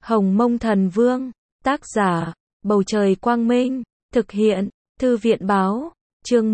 Hồng Mông Thần Vương, tác giả, Bầu Trời Quang Minh, thực hiện, Thư viện Báo, chương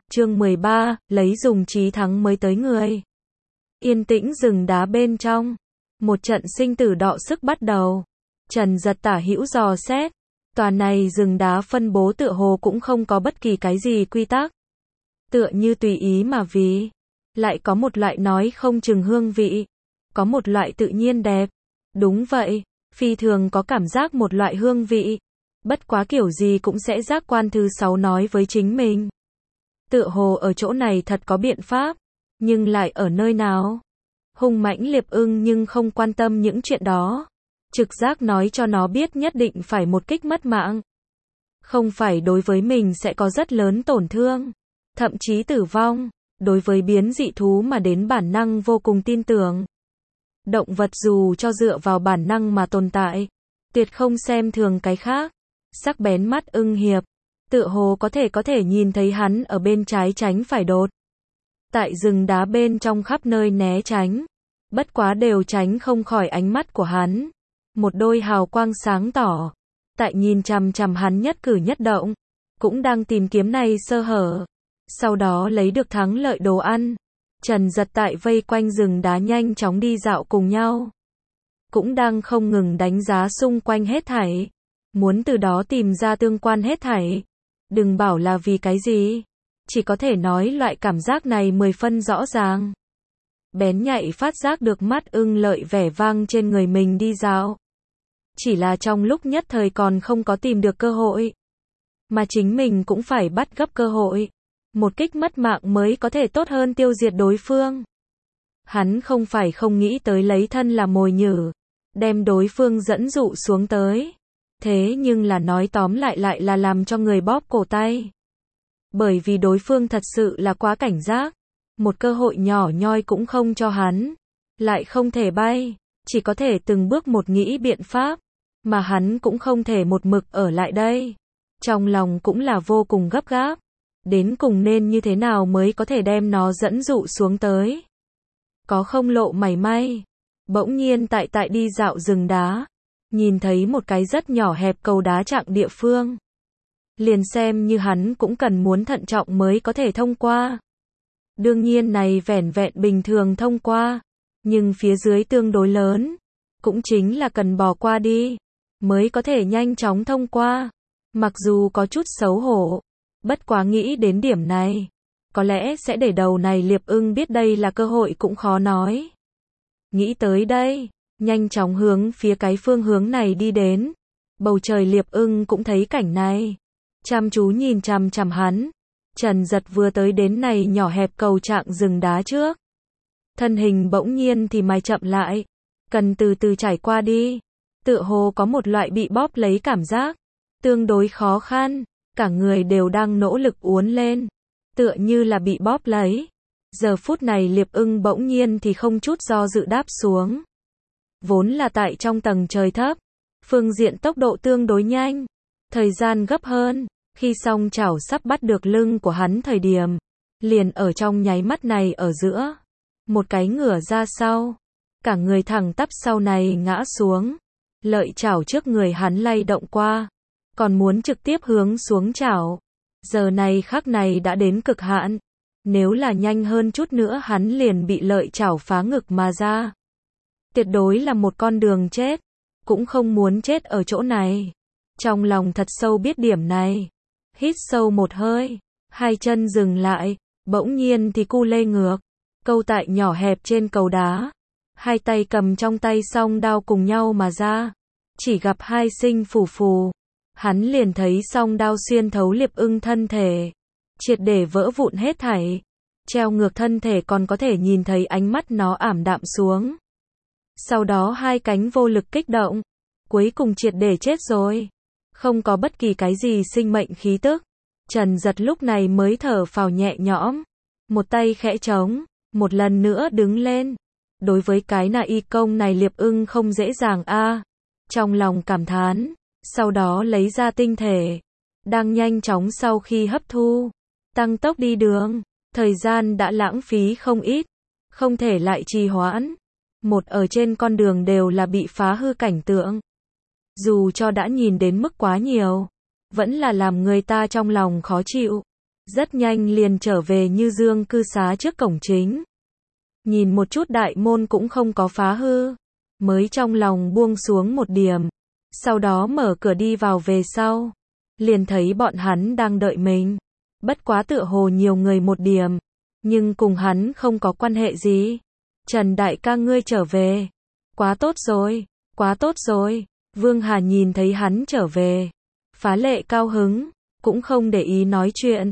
13, lấy dùng chí thắng mới tới người. Yên tĩnh rừng đá bên trong, một trận sinh tử đọ sức bắt đầu. Trần Giật tả hữu dò xét, tòa này rừng đá phân bố tựa hồ cũng không có bất kỳ cái gì quy tắc. Tựa như tùy ý mà vì, lại có một loại nói không chừng hương vị, có một loại tự nhiên đẹp. Đúng vậy, phi thường có cảm giác một loại hương vị. Bất quá kiểu gì cũng sẽ giác quan thứ 6 nói với chính mình. Tựa hồ ở chỗ này thật có biện pháp, nhưng lại ở nơi nào? Hung mãnh liệp ưng nhưng không quan tâm những chuyện đó. Trực giác nói cho nó biết nhất định phải một kích mất mạng. Không phải đối với mình sẽ có rất lớn tổn thương, thậm chí tử vong. Đối với biến dị thú mà đến bản năng vô cùng tin tưởng. Động vật dù cho dựa vào bản năng mà tồn tại, tuyệt không xem thường cái khác. Sắc bén mắt ưng hiệp, tựa hồ có thể nhìn thấy hắn ở bên trái tránh phải đột. Tại rừng đá bên trong khắp nơi né tránh, bất quá đều tránh không khỏi ánh mắt của hắn. Một đôi hào quang sáng tỏ, tại nhìn chằm chằm hắn nhất cử nhất động, cũng đang tìm kiếm này sơ hở. Sau đó lấy được thắng lợi đồ ăn. Trần Giật tại vây quanh rừng đá nhanh chóng đi dạo cùng nhau. Cũng đang không ngừng đánh giá xung quanh hết thảy. Muốn từ đó tìm ra tương quan hết thảy. Đừng bảo là vì cái gì. Chỉ có thể nói loại cảm giác này 10 phân rõ ràng. Bén nhạy phát giác được mắt ưng lợi vẻ vang trên người mình đi dạo. Chỉ là trong lúc nhất thời còn không có tìm được cơ hội. Mà chính mình cũng phải bắt gấp cơ hội. Một kích mất mạng mới có thể tốt hơn tiêu diệt đối phương. Hắn không phải không nghĩ tới lấy thân là mồi nhử, đem đối phương dẫn dụ xuống tới. Thế nhưng là nói tóm lại là làm cho người bóp cổ tay. Bởi vì đối phương thật sự là quá cảnh giác. Một cơ hội nhỏ nhoi cũng không cho hắn. Lại không thể bay, chỉ có thể từng bước một nghĩ biện pháp. Mà hắn cũng không thể một mực ở lại đây. Trong lòng cũng là vô cùng gấp gáp. Đến cùng nên như thế nào mới có thể đem nó dẫn dụ xuống tới. Có không lộ mảy may. Bỗng nhiên tại đi dạo rừng đá. Nhìn thấy một cái rất nhỏ hẹp cầu đá chặng địa phương. Liền xem như hắn cũng cần muốn thận trọng mới có thể thông qua. Đương nhiên này vẻn vẹn bình thường thông qua. Nhưng phía dưới tương đối lớn. Cũng chính là cần bò qua đi. Mới có thể nhanh chóng thông qua. Mặc dù có chút xấu hổ. Bất quá nghĩ đến điểm này, có lẽ sẽ để đầu này liệp ưng biết đây là cơ hội cũng khó nói. Nghĩ tới đây, nhanh chóng hướng phía cái phương hướng này đi đến. Bầu trời liệp ưng cũng thấy cảnh này, chăm chú nhìn chằm chằm hắn. Trần Giật vừa tới đến này nhỏ hẹp cầu trạng rừng đá trước. Thân hình bỗng nhiên thì mày chậm lại, cần từ từ trải qua đi. Tựa hồ có một loại bị bóp lấy cảm giác, tương đối khó khăn. Cả người đều đang nỗ lực uốn lên, tựa như là bị bóp lấy. Giờ phút này liệp ưng bỗng nhiên thì không chút do dự đáp xuống. Vốn là tại trong tầng trời thấp, phương diện tốc độ tương đối nhanh, thời gian gấp hơn. Khi song chảo sắp bắt được lưng của hắn thời điểm, liền ở trong nháy mắt này ở giữa, một cái ngửa ra sau, cả người thẳng tắp sau này ngã xuống. Lợi chảo trước người hắn lay động qua, còn muốn trực tiếp hướng xuống chảo. Giờ này khắc này đã đến cực hạn. Nếu là nhanh hơn chút nữa hắn liền bị lợi chảo phá ngực mà ra. Tuyệt đối là một con đường chết. Cũng không muốn chết ở chỗ này. Trong lòng thật sâu biết điểm này. Hít sâu một hơi. Hai chân dừng lại. Bỗng nhiên thì cu lê ngược. Câu tại nhỏ hẹp trên cầu đá. Hai tay cầm trong tay song đao cùng nhau mà ra. Chỉ gặp hai sinh phù phù. Hắn liền thấy song đao xuyên thấu liệp ưng thân thể, triệt để vỡ vụn hết thảy. Treo ngược thân thể còn có thể nhìn thấy ánh mắt nó ảm đạm xuống. Sau đó hai cánh vô lực kích động, cuối cùng triệt để chết rồi. Không có bất kỳ cái gì sinh mệnh khí tức. Trần Giật lúc này mới thở phào nhẹ nhõm, một tay khẽ trống, một lần nữa đứng lên. Đối với cái y công này liệp ưng không dễ dàng a. Trong lòng cảm thán. Sau đó lấy ra tinh thể, đang nhanh chóng sau khi hấp thu, tăng tốc đi đường. Thời gian đã lãng phí không ít, không thể lại trì hoãn. Một ở trên con đường đều là bị phá hư cảnh tượng, dù cho đã nhìn đến mức quá nhiều, vẫn là làm người ta trong lòng khó chịu. Rất nhanh liền trở về Như Dương cư xá trước cổng chính. Nhìn một chút đại môn cũng không có phá hư, mới trong lòng buông xuống một điểm. Sau đó mở cửa đi vào về sau, liền thấy bọn hắn đang đợi mình. Bất quá tựa hồ nhiều người một điểm, nhưng cùng hắn không có quan hệ gì. Trần đại ca ngươi trở về. Quá tốt rồi, quá tốt rồi. Vương Hà nhìn thấy hắn trở về, phá lệ cao hứng, cũng không để ý nói chuyện.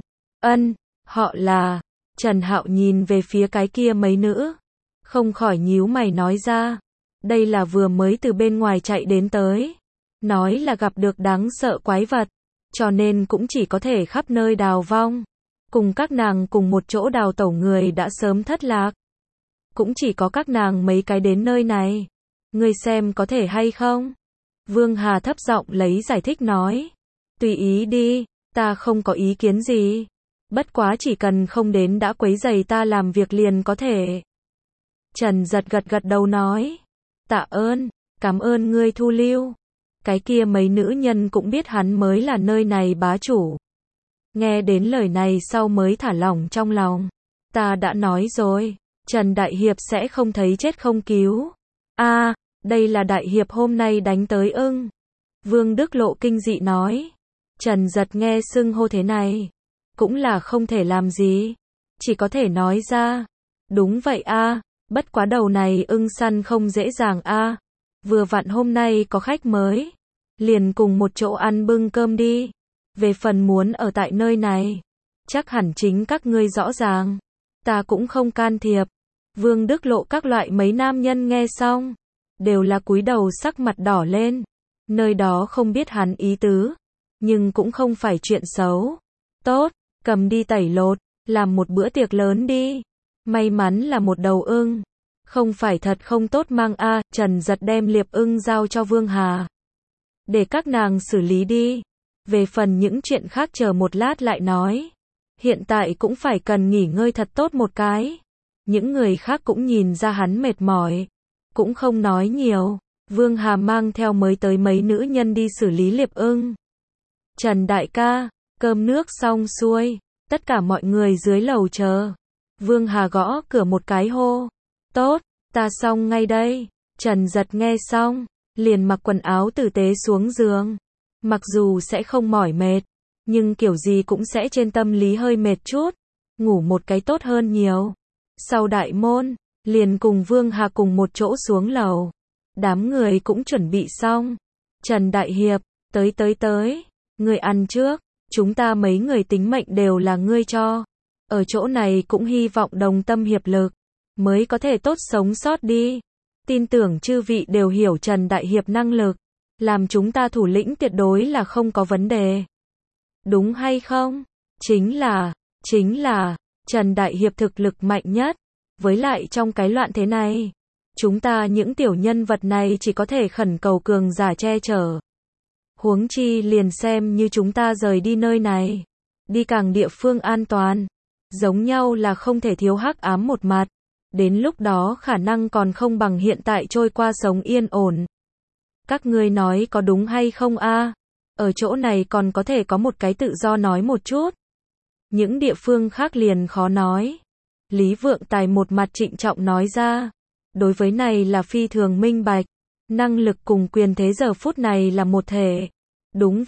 Họ là. Trần Hạo nhìn về phía cái kia mấy nữ, không khỏi nhíu mày nói ra. Đây là vừa mới từ bên ngoài chạy đến tới. Nói là gặp được đáng sợ quái vật, cho nên cũng chỉ có thể khắp nơi đào vong. Cùng các nàng cùng một chỗ đào tẩu người đã sớm thất lạc. Cũng chỉ có các nàng mấy cái đến nơi này. Ngươi xem có thể hay không? Vương Hà thấp giọng lấy giải thích nói. Tùy ý đi, ta không có ý kiến gì. Bất quá chỉ cần không đến đã quấy rầy ta làm việc liền có thể. Trần Giật gật đầu nói. Tạ ơn, cảm ơn ngươi thu lưu. Cái kia mấy nữ nhân cũng biết hắn mới là nơi này bá chủ. Nghe đến lời này sau mới thả lỏng trong lòng. Ta đã nói rồi, Trần Đại Hiệp sẽ không thấy chết không cứu. Đây là Đại Hiệp hôm nay đánh tới ưng. Vương Đức Lộ kinh dị nói. Trần Giật nghe xưng hô thế này, cũng là không thể làm gì. Chỉ có thể nói ra. Đúng vậy bất quá đầu này ưng săn không dễ dàng Vừa vặn hôm nay có khách mới. Liền cùng một chỗ ăn bưng cơm đi. Về phần muốn ở tại nơi này, chắc hẳn chính các ngươi rõ ràng. Ta cũng không can thiệp. Vương Đức Lộ các loại mấy nam nhân nghe xong, đều là cúi đầu sắc mặt đỏ lên. Nơi đó không biết hắn ý tứ, nhưng cũng không phải chuyện xấu. Tốt, cầm đi tẩy lột, làm một bữa tiệc lớn đi. May mắn là một đầu ưng, không phải thật không tốt mang Trần Giật đem liệp ưng giao cho Vương Hà. Để các nàng xử lý đi. Về phần những chuyện khác chờ một lát lại nói. Hiện tại cũng phải cần nghỉ ngơi thật tốt một cái. Những người khác cũng nhìn ra hắn mệt mỏi, cũng không nói nhiều. Vương Hà mang theo mới tới mấy nữ nhân đi xử lý liệp ưng. Trần đại ca, cơm nước xong xuôi, tất cả mọi người dưới lầu chờ. Vương Hà gõ cửa một cái hô. Tốt, ta xong ngay đây. Trần Giật nghe xong, liền mặc quần áo tử tế xuống giường. Mặc dù sẽ không mỏi mệt, nhưng kiểu gì cũng sẽ trên tâm lý hơi mệt chút. Ngủ một cái tốt hơn nhiều. Sau đại môn, liền cùng Vương Hà cùng một chỗ xuống lầu. Đám người cũng chuẩn bị xong. Trần Đại Hiệp, tới. Người ăn trước, chúng ta mấy người tính mệnh đều là ngươi cho. Ở chỗ này cũng hy vọng đồng tâm hiệp lực, mới có thể tốt sống sót đi. Tin tưởng chư vị đều hiểu Trần Đại Hiệp năng lực. Làm chúng ta thủ lĩnh tuyệt đối là không có vấn đề. Đúng hay không? Chính là, Trần Đại Hiệp thực lực mạnh nhất. Với lại trong cái loạn thế này, chúng ta những tiểu nhân vật này chỉ có thể khẩn cầu cường giả che chở. Huống chi liền xem như chúng ta rời đi nơi này, đi càng địa phương an toàn, giống nhau là không thể thiếu hắc ám một mặt. Đến lúc đó khả năng còn không bằng hiện tại trôi qua sống yên ổn. Các ngươi nói có đúng hay không Ở chỗ này còn có thể có một cái tự do nói một chút. Những địa phương khác liền khó nói. Lý Vượng Tài một mặt trịnh trọng nói ra. Đối với này là phi thường minh bạch. Năng lực cùng quyền thế giờ phút này là một thể. Đúng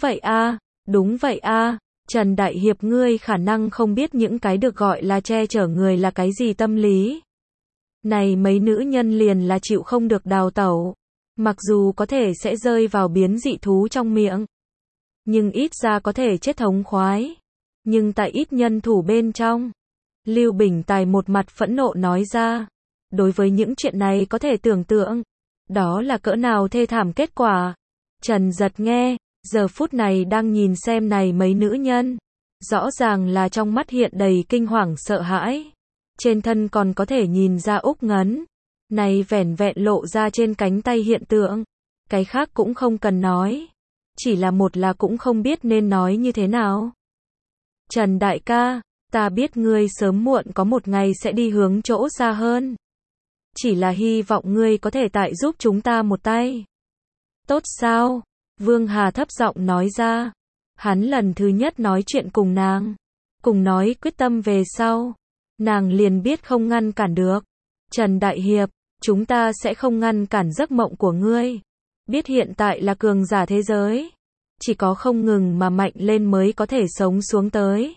vậy Trần Đại Hiệp ngươi khả năng không biết những cái được gọi là che chở người là cái gì tâm lý. Này mấy nữ nhân liền là chịu không được đào tẩu. Mặc dù có thể sẽ rơi vào biến dị thú trong miệng, nhưng ít ra có thể chết thống khoái. Nhưng tại ít nhân thủ bên trong, Lưu Bình Tài một mặt phẫn nộ nói ra. Đối với những chuyện này có thể tưởng tượng, đó là cỡ nào thê thảm kết quả. Trần Giật nghe, giờ phút này đang nhìn xem này mấy nữ nhân. Rõ ràng là trong mắt hiện đầy kinh hoàng sợ hãi. Trên thân còn có thể nhìn ra úc ngấn. Này vẻn vẹn lộ ra trên cánh tay hiện tượng. Cái khác cũng không cần nói. Chỉ là một là cũng không biết nên nói như thế nào. Trần đại ca, ta biết ngươi sớm muộn có một ngày sẽ đi hướng chỗ xa hơn. Chỉ là hy vọng ngươi có thể tại giúp chúng ta một tay. Tốt sao? Vương Hà thấp giọng nói ra. Hắn lần thứ nhất nói chuyện cùng nàng. Cùng nói quyết tâm về sau. Nàng liền biết không ngăn cản được. Trần Đại Hiệp, chúng ta sẽ không ngăn cản giấc mộng của ngươi. Biết hiện tại là cường giả thế giới. Chỉ có không ngừng mà mạnh lên mới có thể sống xuống tới.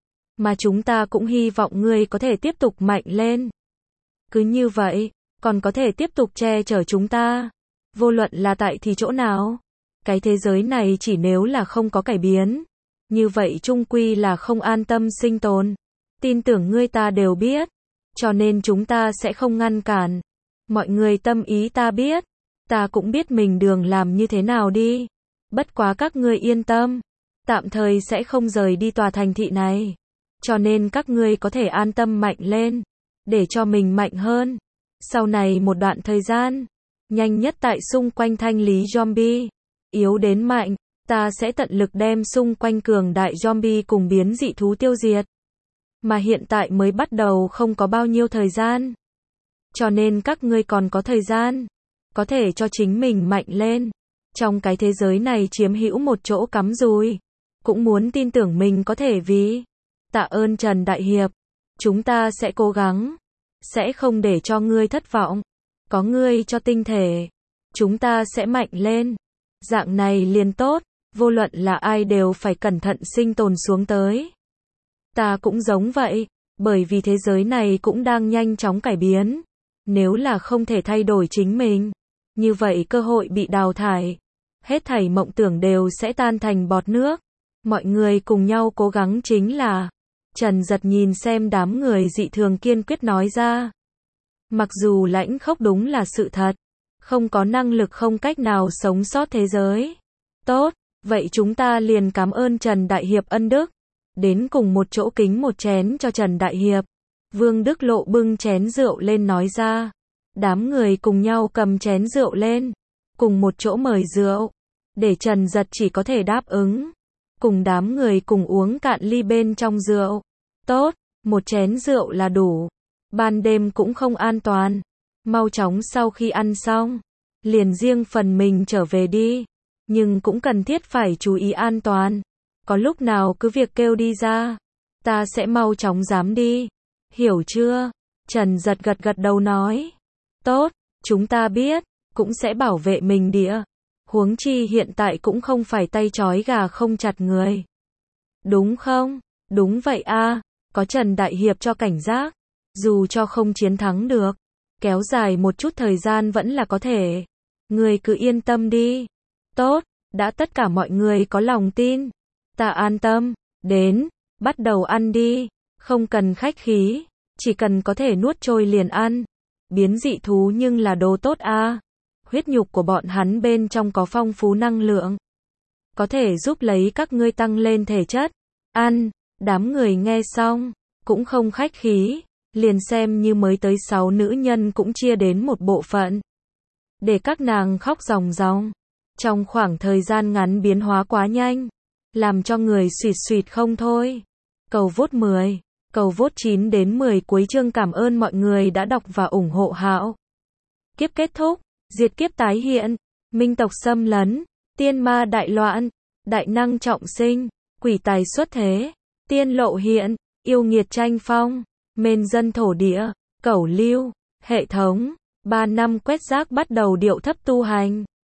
Mà chúng ta cũng hy vọng ngươi có thể tiếp tục mạnh lên. Cứ như vậy, còn có thể tiếp tục che chở chúng ta. Vô luận là tại thì chỗ nào. Cái thế giới này chỉ nếu là không có cải biến. Như vậy chung quy là không an tâm sinh tồn. Tin tưởng ngươi ta đều biết. Cho nên chúng ta sẽ không ngăn cản. Mọi người tâm ý ta biết. Ta cũng biết mình đường làm như thế nào đi. Bất quá các ngươi yên tâm. Tạm thời sẽ không rời đi tòa thành thị này. Cho nên các ngươi có thể an tâm mạnh lên. Để cho mình mạnh hơn. Sau này một đoạn thời gian. Nhanh nhất tại xung quanh thanh lý zombie. Yếu đến mạnh. Ta sẽ tận lực đem xung quanh cường đại zombie cùng biến dị thú tiêu diệt. Mà hiện tại mới bắt đầu không có bao nhiêu thời gian. Cho nên các ngươi còn có thời gian. Có thể cho chính mình mạnh lên. Trong cái thế giới này chiếm hữu một chỗ cắm rùi. Cũng muốn tin tưởng mình có thể vì. Tạ ơn Trần Đại Hiệp. Chúng ta sẽ cố gắng. Sẽ không để cho ngươi thất vọng. Có ngươi cho tinh thể. Chúng ta sẽ mạnh lên. Dạng này liền tốt. Vô luận là ai đều phải cẩn thận sinh tồn xuống tới. Ta cũng giống vậy. Bởi vì thế giới này cũng đang nhanh chóng cải biến. Nếu là không thể thay đổi chính mình. Như vậy cơ hội bị đào thải. Hết thảy mộng tưởng đều sẽ tan thành bọt nước. Mọi người cùng nhau cố gắng chính là. Trần Giật nhìn xem đám người dị thường kiên quyết nói ra. Mặc dù lãnh khốc đúng là sự thật. Không có năng lực không cách nào sống sót thế giới. Tốt, vậy chúng ta liền cảm ơn Trần Đại Hiệp ân đức. Đến cùng một chỗ kính một chén cho Trần Đại Hiệp. Vương Đức Lộ bưng chén rượu lên nói ra. Đám người cùng nhau cầm chén rượu lên. Cùng một chỗ mời rượu. Để Trần Giật chỉ có thể đáp ứng. Cùng đám người cùng uống cạn ly bên trong rượu. Tốt, một chén rượu là đủ. Ban đêm cũng không an toàn. Mau chóng sau khi ăn xong. Liền riêng phần mình trở về đi. Nhưng cũng cần thiết phải chú ý an toàn. Có lúc nào cứ việc kêu đi ra. Ta sẽ mau chóng dám đi. Hiểu chưa? Trần Giật gật gật đầu nói. Tốt, chúng ta biết. Cũng sẽ bảo vệ mình địa. Huống chi hiện tại cũng không phải tay trói gà không chặt người. Đúng không? Đúng vậy a. Có Trần Đại Hiệp cho cảnh giác. Dù cho không chiến thắng được. Kéo dài một chút thời gian vẫn là có thể. Người cứ yên tâm đi. Tốt, đã tất cả mọi người có lòng tin. Ta an tâm. Đến, bắt đầu ăn đi. Không cần khách khí. Chỉ cần có thể nuốt trôi liền ăn. Biến dị thú nhưng là đồ tốt a. Huyết nhục của bọn hắn bên trong có phong phú năng lượng. Có thể giúp lấy các ngươi tăng lên thể chất. Ăn, đám người nghe xong. Cũng không khách khí. Liền xem như mới tới 6 nữ nhân cũng chia đến một bộ phận. Để các nàng khóc ròng ròng. Trong khoảng thời gian ngắn biến hóa quá nhanh. Làm cho người xuyệt xuyệt không thôi. Cầu vote 10. Cầu vote 9 đến 10 cuối chương cảm ơn mọi người đã đọc và ủng hộ Hạo. Kiếp kết thúc. Diệt kiếp tái hiện. Minh tộc xâm lấn. Tiên ma đại loạn. Đại năng trọng sinh. Quỷ tài xuất thế. Tiên lộ hiện. Yêu nghiệt tranh phong. Mên dân thổ địa. Cẩu lưu. Hệ thống. 3 năm quét rác bắt đầu điệu thấp tu hành.